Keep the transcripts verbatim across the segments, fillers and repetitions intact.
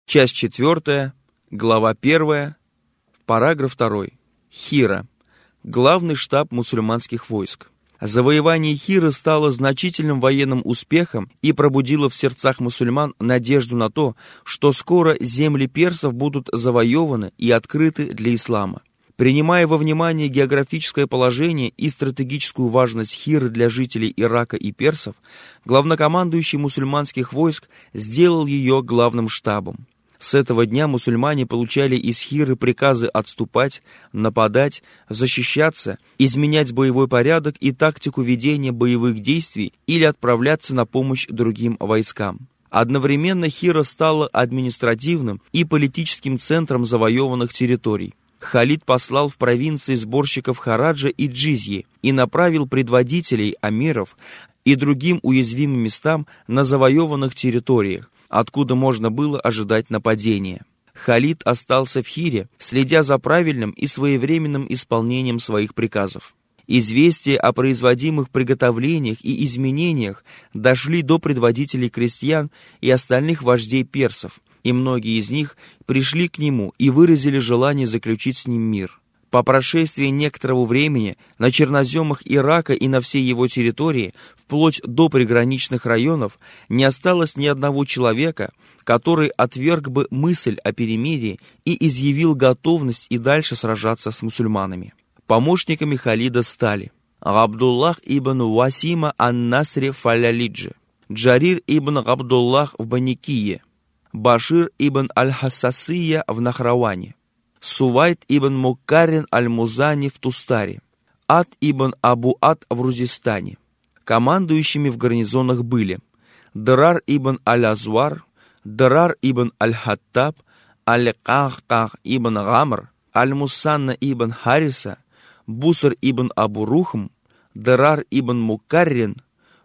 Часть четвертая, глава первая, параграф второй. Хира. Главный штаб мусульманских войск. Завоевание Хиры стало значительным военным успехом и пробудило в сердцах мусульман надежду на то, что скоро земли персов будут завоеваны и открыты для ислама. Принимая во внимание географическое положение и стратегическую важность Хиры для жителей Ирака и персов, главнокомандующий мусульманских войск сделал ее главным штабом. С этого дня мусульмане получали из Хиры приказы отступать, нападать, защищаться, изменять боевой порядок и тактику ведения боевых действий или отправляться на помощь другим войскам. Одновременно Хира стала административным и политическим центром завоеванных территорий. Халид послал в провинции сборщиков хараджа и джизьи и направил предводителей амиров и другим уязвимым местам на завоеванных территориях, откуда можно было ожидать нападения. Халид остался в Хире, следя за правильным и своевременным исполнением своих приказов. Известия о производимых приготовлениях и изменениях дошли до предводителей крестьян и остальных вождей персов, и многие из них пришли к нему и выразили желание заключить с ним мир. По прошествии некоторого времени на черноземах Ирака и на всей его территории, вплоть до приграничных районов, не осталось ни одного человека, который отверг бы мысль о перемирии и изъявил готовность и дальше сражаться с мусульманами. Помощниками Халида стали Абдуллах ибн Васима ан-Насри фалялиджи, Джарир ибн Абдуллах в Баникие, Башир ибн аль-Хассасия в Нахраване, Сувайт ибн Мукаррин аль-Музани в Тустаре, Ад ибн Абу-Ад в Рузистане. Командующими в гарнизонах были Дарар ибн аль-Азвар, Дарар ибн аль-Хаттаб, Аль-Ках-Ках ибн Гамр, Аль-Мусанна ибн Хариса, Бусар ибн Абу-Рухм, Дарар ибн Мукаррин,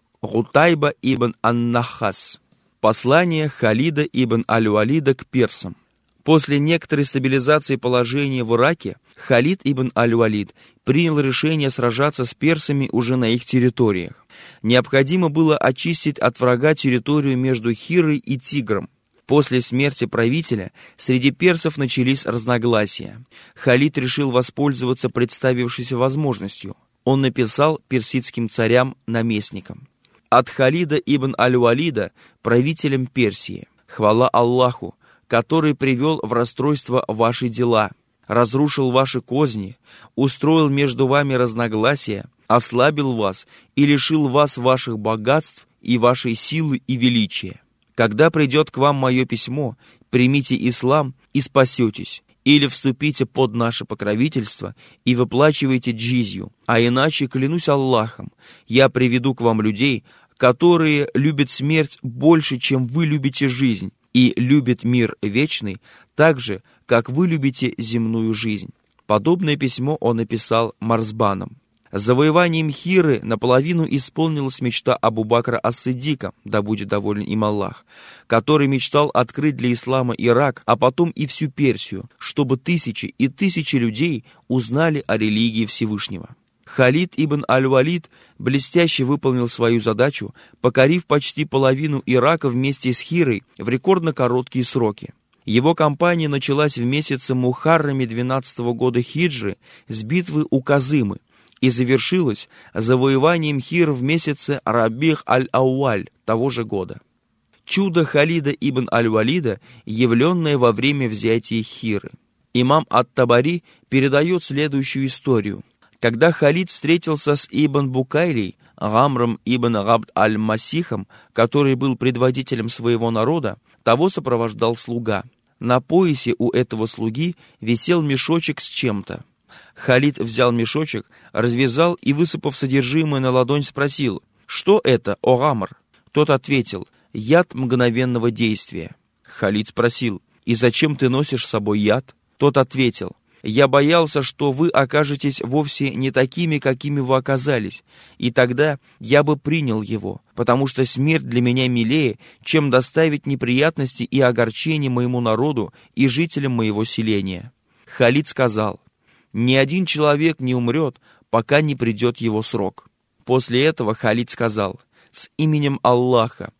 Гутайба ибн ан-Нахас. Послание Халида ибн аль-Валида к персам. После некоторой стабилизации положения в Ираке Халид ибн аль-Валид принял решение сражаться с персами уже на их территориях. Необходимо было очистить от врага территорию между Хирой и Тигром. После смерти правителя среди персов начались разногласия. Халид решил воспользоваться представившейся возможностью. Он написал персидским царям-наместникам: от Халида ибн аль-Валида, правителем Персии: хвала Аллаху, который привел в расстройство ваши дела, разрушил ваши козни, устроил между вами разногласия, ослабил вас и лишил вас ваших богатств и вашей силы и величия. Когда придет к вам мое письмо, примите ислам и спасетесь, или вступите под наше покровительство и выплачивайте джизью, а иначе, клянусь Аллахом, я приведу к вам людей, которые любят смерть больше, чем вы любите жизнь, и любят мир вечный так же, как вы любите земную жизнь. Подобное письмо он написал Марзбанам. С завоеванием Хиры наполовину исполнилась мечта Абу-Бакра ас-Сиддика, да будет доволен им Аллах, который мечтал открыть для ислама Ирак, а потом и всю Персию, чтобы тысячи и тысячи людей узнали о религии Всевышнего. Халид ибн аль-Валид блестяще выполнил свою задачу, покорив почти половину Ирака вместе с Хирой в рекордно короткие сроки. Его кампания началась в месяце Мухарраме двенадцатого года хиджры с битвы у Казымы и завершилась завоеванием Хиры в месяце Рабих аль-Ауаль того же года. Чудо Халида ибн аль-Валида, явленное во время взятия Хиры. Имам ат-Табари передает следующую историю. Когда Халид встретился с Ибн Букайлей, Гамром ибн Габд аль-Масихом, который был предводителем своего народа, того сопровождал слуга. На поясе у этого слуги висел мешочек с чем-то. Халид взял мешочек, развязал и, высыпав содержимое на ладонь, спросил: «Что это, о Гамр?» Тот ответил: «Яд мгновенного действия». Халид спросил: «И зачем ты носишь с собой яд?» Тот ответил: «Я боялся, что вы окажетесь вовсе не такими, какими вы оказались, и тогда я бы принял его, потому что смерть для меня милее, чем доставить неприятности и огорчения моему народу и жителям моего селения». Халид сказал: «Ни один человек не умрет, пока не придет его срок». После этого Халид сказал: «С именем Аллаха,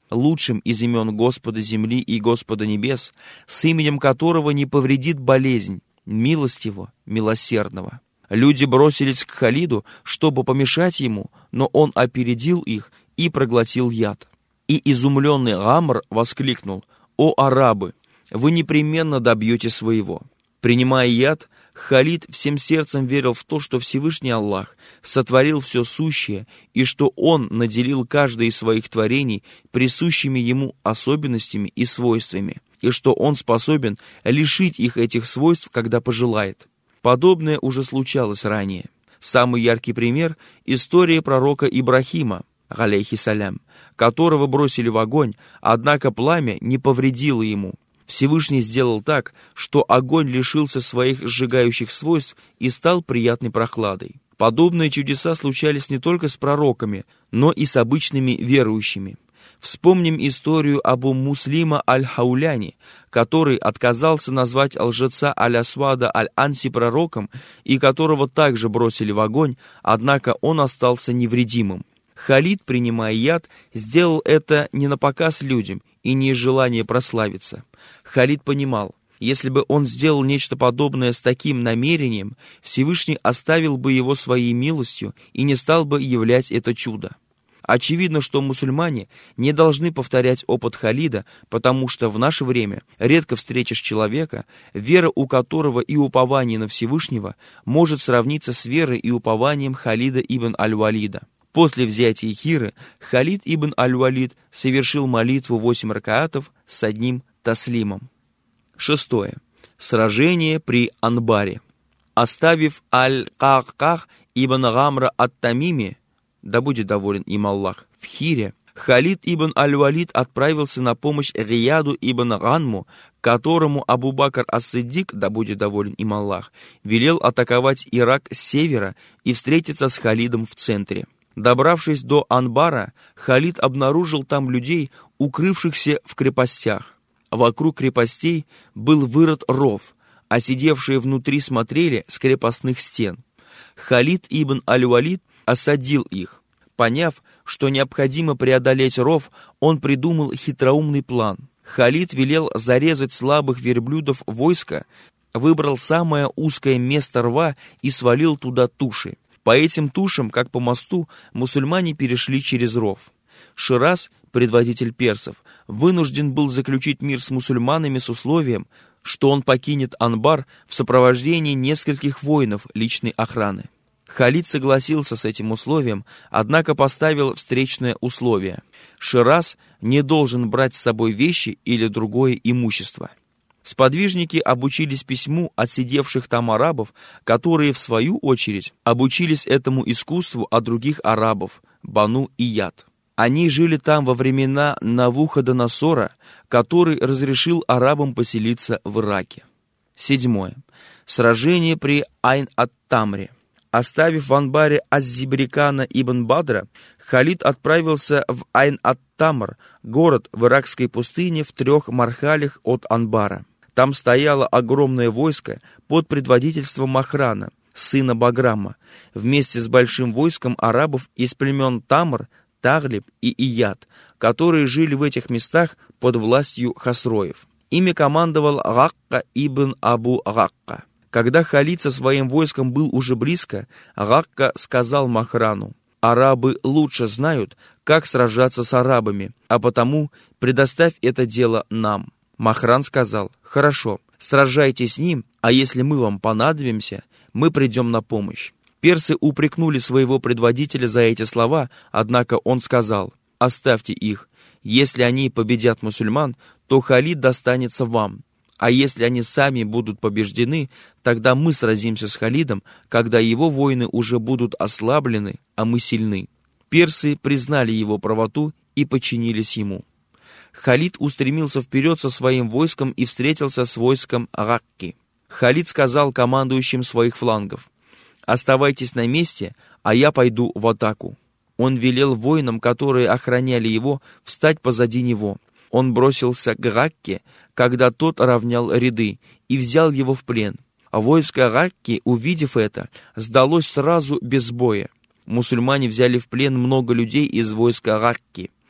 лучшим из имен Господа земли и Господа небес, с именем которого не повредит болезнь, милостивого, милосердного. Люди бросились к Халиду, чтобы помешать ему, но он опередил их и проглотил яд. И изумленный Амр воскликнул: «О арабы, вы непременно добьете своего». Принимая яд, Халид всем сердцем верил в то, что Всевышний Аллах сотворил все сущее и что Он наделил каждое из своих творений присущими Ему особенностями и свойствами, и что Он способен лишить их этих свойств, когда пожелает. Подобное уже случалось ранее. Самый яркий пример – история пророка Ибрахима, алейхиссалям, которого бросили в огонь, однако пламя не повредило ему. Всевышний сделал так, что огонь лишился своих сжигающих свойств и стал приятной прохладой. Подобные чудеса случались не только с пророками, но и с обычными верующими. Вспомним историю Абу Муслима аль-Хауляни, который отказался назвать лжеца Аль-Асвада аль-Анси пророком и которого также бросили в огонь, однако он остался невредимым. Халид, принимая яд, сделал это не на показ людям и не из желания прославиться. Халид понимал, если бы он сделал нечто подобное с таким намерением, Всевышний оставил бы его своей милостью и не стал бы являть это чудо. Очевидно, что мусульмане не должны повторять опыт Халида, потому что в наше время редко встретишь человека, вера у которого и упование на Всевышнего может сравниться с верой и упованием Халида ибн аль-Валида. После взятия Хиры Халид ибн аль-Валид совершил молитву восемь ракаатов с одним таслимом. Шестое. Сражение при Анбаре. Оставив аль-Какках ибн Гамра ат-Тамими, да будет доволен им Аллах, в Хире, Халид ибн аль-Валид отправился на помощь Рияду ибн Ганму, которому Абу Бакр ас-Сиддик, да будет доволен им Аллах, велел атаковать Ирак с севера и встретиться с Халидом в центре. Добравшись до Анбара, Халид обнаружил там людей, укрывшихся в крепостях. Вокруг крепостей был вырыт ров, а сидевшие внутри смотрели с крепостных стен. Халид ибн аль-Валид осадил их. Поняв, что необходимо преодолеть ров, он придумал хитроумный план. Халид велел зарезать слабых верблюдов войска, выбрал самое узкое место рва и свалил туда туши. По этим тушам, как по мосту, мусульмане перешли через ров. Шираз, предводитель персов, вынужден был заключить мир с мусульманами с условием, что он покинет Анбар в сопровождении нескольких воинов личной охраны. Халид согласился с этим условием, однако поставил встречное условие. Шираз не должен брать с собой вещи или другое имущество. Сподвижники обучились письму от сидевших там арабов, которые, в свою очередь, обучились этому искусству от других арабов, Бану и Яд. Они жили там во времена Навуходоносора, который разрешил арабам поселиться в Ираке. Седьмое. Сражение при Айн-ат-Тамре. Оставив в Анбаре Аз-Зибрикана ибн Бадра, Халид отправился в Айн-ат-Тамр, город в иракской пустыне в трех мархалях от Анбара. Там стояло огромное войско под предводительством Махрана, сына Баграма, вместе с большим войском арабов из племен Тамр, Таглиб и Ияд, которые жили в этих местах под властью хасроев. Ими командовал Гакка ибн Абу Гакка. Когда Халид со своим войском был уже близко, Гакка сказал Махрану: «Арабы лучше знают, как сражаться с арабами, а потому предоставь это дело нам». Махран сказал: «Хорошо, сражайтесь с ним, а если мы вам понадобимся, мы придем на помощь». Персы упрекнули своего предводителя за эти слова, однако он сказал: «Оставьте их. Если они победят мусульман, то Халид достанется вам. А если они сами будут побеждены, тогда мы сразимся с Халидом, когда его воины уже будут ослаблены, а мы сильны». Персы признали его правоту и подчинились ему. Халид устремился вперед со своим войском и встретился с войском Гакки. Халид сказал командующим своих флангов: «Оставайтесь на месте, а я пойду в атаку». Он велел воинам, которые охраняли его, встать позади него. Он бросился к Гакке, когда тот равнял ряды, и взял его в плен. А войско Гакки, увидев это, сдалось сразу без боя. Мусульмане взяли в плен много людей из войска Гакки.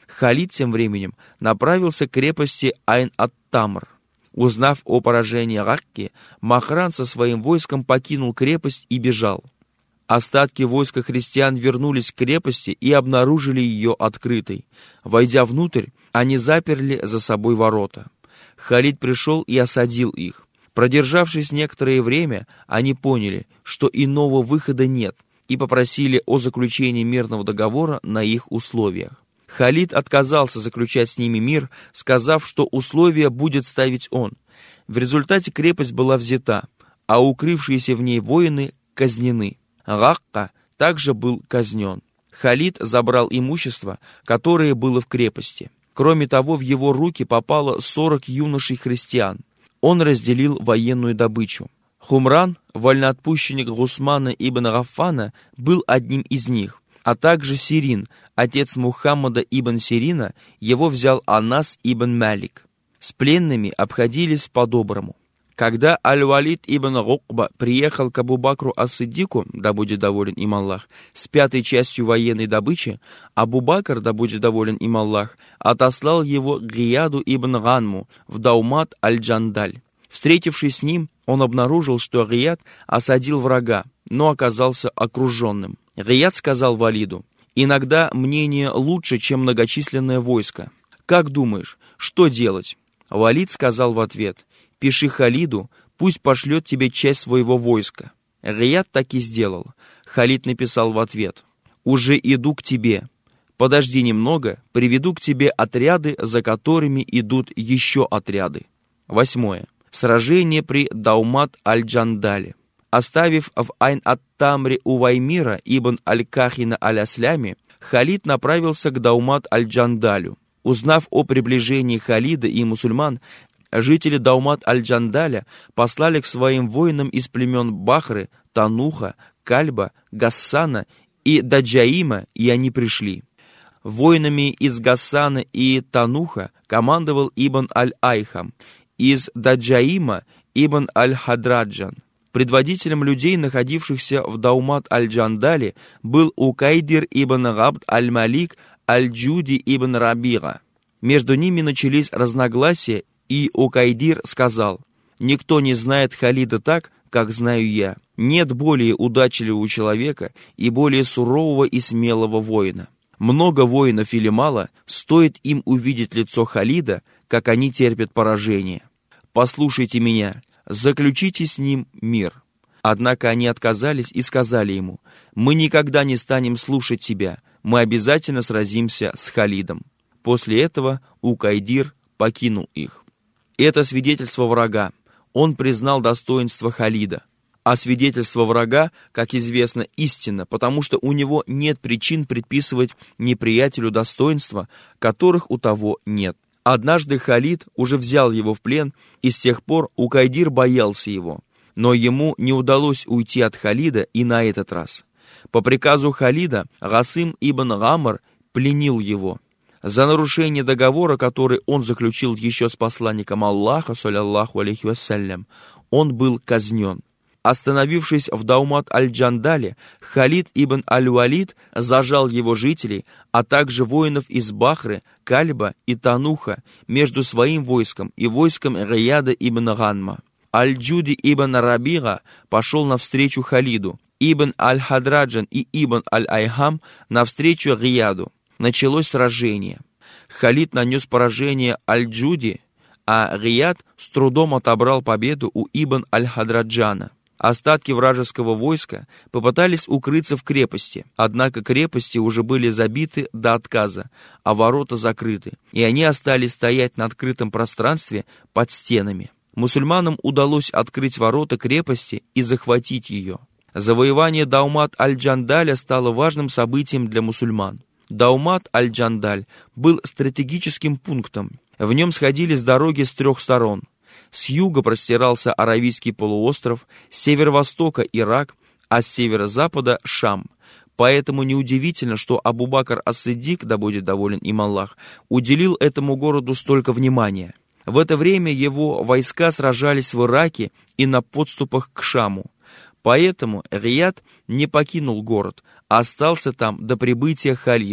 Халид тем временем направился к крепости Айн-ат-Тамр. Узнав о поражении Ракки, Махран со своим войском покинул крепость и бежал. Остатки войска христиан вернулись к крепости и обнаружили ее открытой. Войдя внутрь, они заперли за собой ворота. Халид пришел и осадил их. Продержавшись некоторое время, они поняли, что иного выхода нет, и попросили о заключении мирного договора на их условиях. Халид отказался заключать с ними мир, сказав, что условия будет ставить он. В результате крепость была взята, а укрывшиеся в ней воины казнены. Ракка также был казнен. Халид забрал имущество, которое было в крепости. Кроме того, в его руки попало сорок юношей-христиан. Он разделил военную добычу. Хумран, вольноотпущенник Гусмана ибн Гаффана, был одним из них, а также Сирин, отец Мухаммада ибн Сирина, его взял Анас ибн Малик. С пленными обходились по-доброму. Когда Аль-Валид ибн Гукба приехал к Абу-Бакру ас-Сиддику, да будет доволен им Аллах, с пятой частью военной добычи, Абу-Бакр, да будет доволен им Аллах, отослал его к Гияду ибн Ганму в Даумат аль-Джандаль. Встретившись с ним, он обнаружил, что Гияд осадил врага, но оказался окруженным. Гияд сказал Валиду: «Иногда мнение лучше, чем многочисленное войско. Как думаешь, что делать?» Валид сказал в ответ: «Пиши Халиду, пусть пошлет тебе часть своего войска». Гияд так и сделал. Халид написал в ответ: «Уже иду к тебе. Подожди немного, приведу к тебе отряды, за которыми идут еще отряды». Восьмое. Сражение при Даумат аль-Джандале. Оставив в Айн-ат-Тамре Уваймира ибн аль-Кахина аль-Аслями, Халид направился к Даумат аль-Джандалю. Узнав о приближении Халида и мусульман, жители Даумат аль-Джандаля послали к своим воинам из племен Бахры, Тануха, Кальба, Гассана и Даджаима, и они пришли. Воинами из Гассана и Тануха командовал Ибн аль-Айхам, из Даджаима Ибн аль-Хадраджан. Предводителем людей, находившихся в Даумат аль-Джандале, был Укайдир ибн Габд аль-Малик аль-Джуди ибн Рабига. Между ними начались разногласия, и Укайдир сказал: «Никто не знает Халида так, как знаю я. Нет более удачливого человека и более сурового и смелого воина. Много воинов или мало, стоит им увидеть лицо Халида, как они терпят поражение. Послушайте меня, заключите с ним мир». Однако они отказались и сказали ему: «Мы никогда не станем слушать тебя, мы обязательно сразимся с Халидом». После этого Укайдир покинул их. Это свидетельство врага. Он признал достоинство Халида. А свидетельство врага, как известно, истинно, потому что у него нет причин предписывать неприятелю достоинства, которых у того нет. Однажды Халид уже взял его в плен, и с тех пор Укайдир боялся его. Но ему не удалось уйти от Халида и на этот раз. По приказу Халида Гасым ибн Гамр пленил его. За нарушение договора, который он заключил еще с посланником Аллаха, саллаллаху алейхи вассалям, он был казнен. Остановившись в Даумат аль-Джандале, Халид ибн аль-Валид зажал его жителей, а также воинов из Бахры, Кальба и Тануха между своим войском и войском Гияда ибн Ганма. Аль-Джуди ибн Рабига пошел навстречу Халиду, Ибн аль-Хадраджан и Ибн аль-Айхам навстречу Гияду. Началось сражение. Халид нанес поражение Аль-Джуди, а Гияд с трудом отобрал победу у Ибн аль-Хадраджана. Остатки вражеского войска попытались укрыться в крепости, однако крепости уже были забиты до отказа, а ворота закрыты, и они остались стоять на открытом пространстве под стенами. Мусульманам удалось открыть ворота крепости и захватить ее. Завоевание Даумат аль-Джандаля стало важным событием для мусульман. Даумат аль-Джандаль был стратегическим пунктом. В нем сходились дороги с трех сторон. С юга простирался Аравийский полуостров, с северо-востока Ирак, а с северо-запада Шам. Поэтому неудивительно, что Абу-Бакр ас-Сиддик, да будет доволен им Аллах, уделил этому городу столько внимания. В это время его войска сражались в Ираке и на подступах к Шаму. Поэтому Гияд не покинул город, а остался там до прибытия Халида.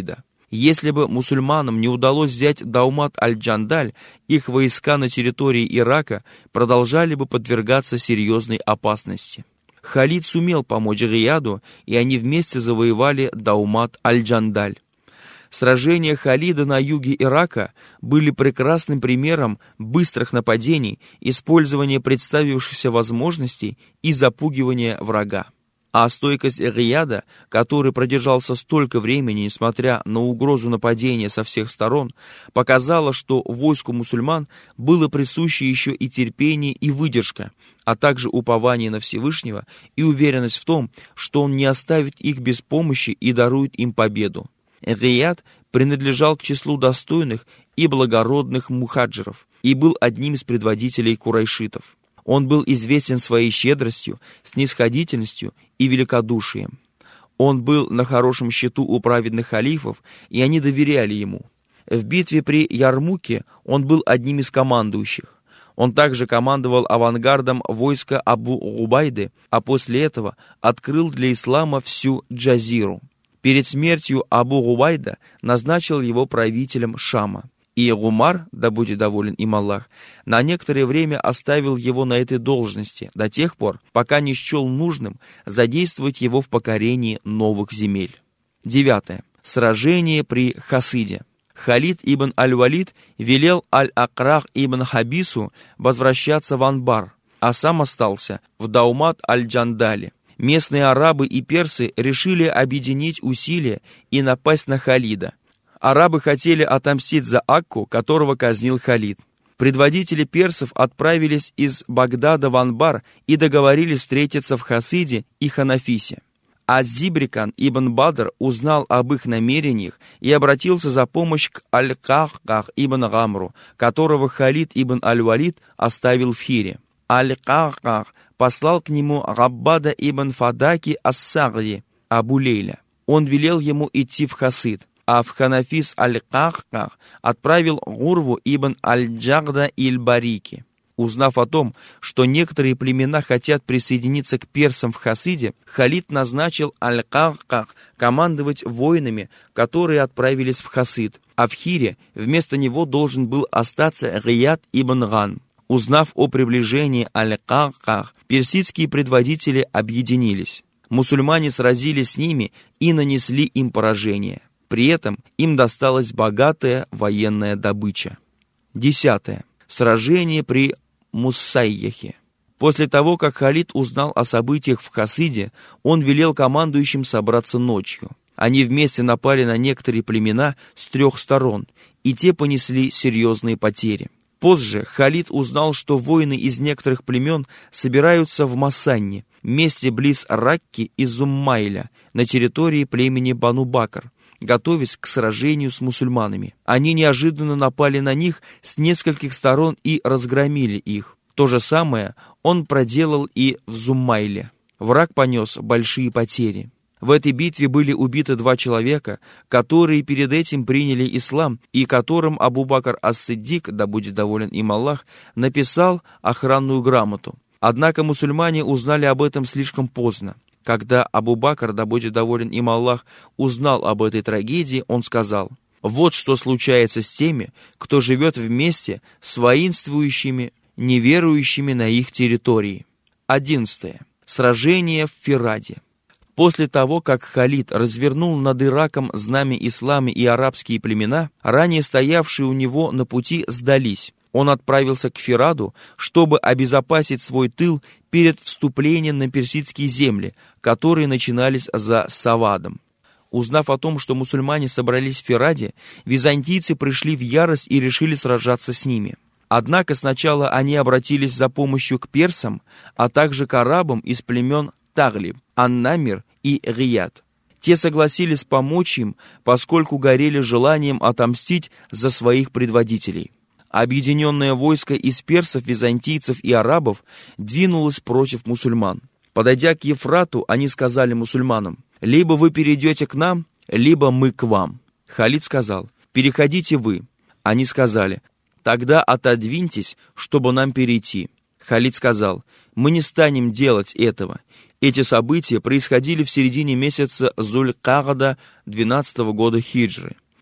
Если бы мусульманам не удалось взять Даумат-аль-Джандаль, их войска на территории Ирака продолжали бы подвергаться серьезной опасности. Халид сумел помочь Рияду, и они вместе завоевали Даумат-аль-Джандаль. Сражения Халида на юге Ирака были прекрасным примером быстрых нападений, использования представившихся возможностей и запугивания врага. А стойкость Рияда, который продержался столько времени, несмотря на угрозу нападения со всех сторон, показала, что войску мусульман было присуще еще и терпение и выдержка, а также упование на Всевышнего и уверенность в том, что он не оставит их без помощи и дарует им победу. Рияд принадлежал к числу достойных и благородных мухаджиров и был одним из предводителей курайшитов. Он был известен своей щедростью, снисходительностью и великодушием. Он был на хорошем счету у праведных халифов, и они доверяли ему. В битве при Ярмуке он был одним из командующих. Он также командовал авангардом войска Абу-Убайды, а после этого открыл для ислама всю Джазиру. Перед смертью Абу-Убайда назначил его правителем Шама. И Умар, да будет доволен им Аллах, на некоторое время оставил его на этой должности до тех пор, пока не счел нужным задействовать его в покорении новых земель. Девятое. Сражение при Хасиде. Халид ибн аль-Валид велел аль-Акрах ибн Хабису возвращаться в Анбар, а сам остался в Даумат-аль-Джандале. Местные арабы и персы решили объединить усилия и напасть на Халида. Арабы хотели отомстить за Акку, которого казнил Халид. Предводители персов отправились из Багдада в Анбар и договорились встретиться в Хасиде и Ханафисе. Аз-Зибрикан ибн Бадр узнал об их намерениях и обратился за помощью к Аль-Кахках ибн Гамру, которого Халид ибн аль-Валид оставил в Хире. Аль-Кахках послал к нему Габбада ибн Фадаки ас-Сагри, Абу Лейля. Он велел ему идти в Хасид, а в Ханафис Аль-Кахках отправил Гурву ибн Аль-Джагда иль-Барики. Узнав о том, что некоторые племена хотят присоединиться к персам в Хасиде, Халид назначил Аль-Кахках командовать воинами, которые отправились в Хасид, а в Хире вместо него должен был остаться Рияд ибн Ган. Узнав о приближении Аль-Кахках, персидские предводители объединились. Мусульмане сразились с ними и нанесли им поражение. При этом им досталась богатая военная добыча. Десятое. Сражение при Муссайяхе. После того, как Халид узнал о событиях в Хасиде, он велел командующим собраться ночью. Они вместе напали на некоторые племена с трех сторон, и те понесли серьезные потери. Позже Халид узнал, что воины из некоторых племен собираются в Масанне, месте близ Ракки и Зуммайля, на территории племени Бану-Бакр, готовясь к сражению с мусульманами. Они неожиданно напали на них с нескольких сторон и разгромили их. То же самое он проделал и в Зуммайле. Враг понес большие потери. В этой битве были убиты два человека, которые перед этим приняли ислам и которым Абу-Бакр ас-Сиддик, да будет доволен им Аллах, написал охранную грамоту. Однако мусульмане узнали об этом слишком поздно. Когда Абу-Бакр, да будет доволен им Аллах, узнал об этой трагедии, он сказал: «Вот что случается с теми, кто живет вместе с воинствующими, неверующими на их территории». Одиннадцатое. Сражение в Фираде. После того, как Халид развернул над Ираком знамя ислама и арабские племена, ранее стоявшие у него на пути сдались. Он отправился к Фираду, чтобы обезопасить свой тыл перед вступлением на персидские земли, которые начинались за Савадом. Узнав о том, что мусульмане собрались в Фираде, византийцы пришли в ярость и решили сражаться с ними. Однако сначала они обратились за помощью к персам, а также к арабам из племен Таглиб, Ан-Намир и Рияд. Те согласились помочь им, поскольку горели желанием отомстить за своих предводителей. Объединенное войско из персов, византийцев и арабов двинулось против мусульман. Подойдя к Ефрату, они сказали мусульманам: «Либо вы перейдете к нам, либо мы к вам». Халид сказал: «Переходите вы». Они сказали: «Тогда отодвиньтесь, чтобы нам перейти». Халид сказал: «Мы не станем делать этого». Эти события происходили в середине месяца Зуль-Кагада двенадцатого года хиджры.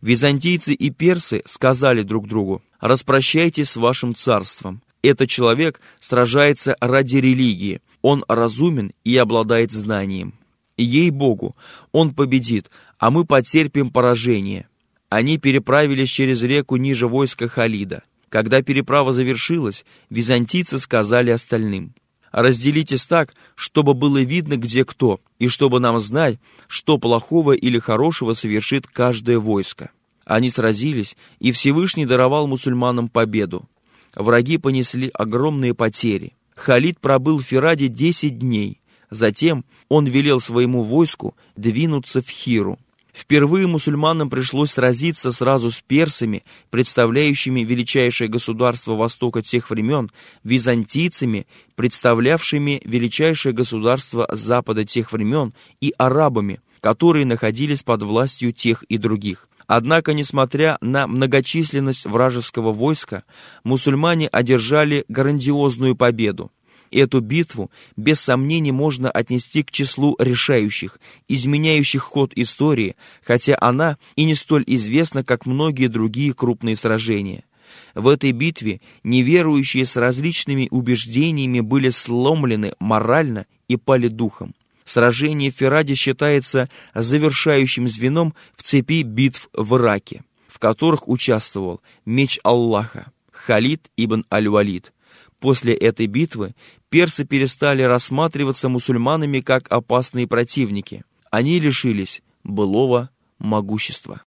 Византийцы и персы сказали друг другу: «Распрощайтесь с вашим царством. Этот человек сражается ради религии, он разумен и обладает знанием. Ей-богу, он победит, а мы потерпим поражение». Они переправились через реку ниже войска Халида. Когда переправа завершилась, византийцы сказали остальным: «Разделитесь так, чтобы было видно, где кто, и чтобы нам знать, что плохого или хорошего совершит каждое войско». Они сразились, и Всевышний даровал мусульманам победу. Враги понесли огромные потери. Халид пробыл в Фираде десять дней. Затем он велел своему войску двинуться в Хиру. Впервые мусульманам пришлось сразиться сразу с персами, представляющими величайшее государство Востока тех времен, византийцами, представлявшими величайшее государство Запада тех времен, и арабами, которые находились под властью тех и других. Однако, несмотря на многочисленность вражеского войска, мусульмане одержали грандиозную победу. Эту битву, без сомнений, можно отнести к числу решающих, изменяющих ход истории, хотя она и не столь известна, как многие другие крупные сражения. В этой битве неверующие с различными убеждениями были сломлены морально и пали духом. Сражение в Фираде считается завершающим звеном в цепи битв в Ираке, в которых участвовал меч Аллаха Халид ибн аль-Валид. После этой битвы персы перестали рассматриваться мусульманами как опасные противники. Они лишились былого могущества.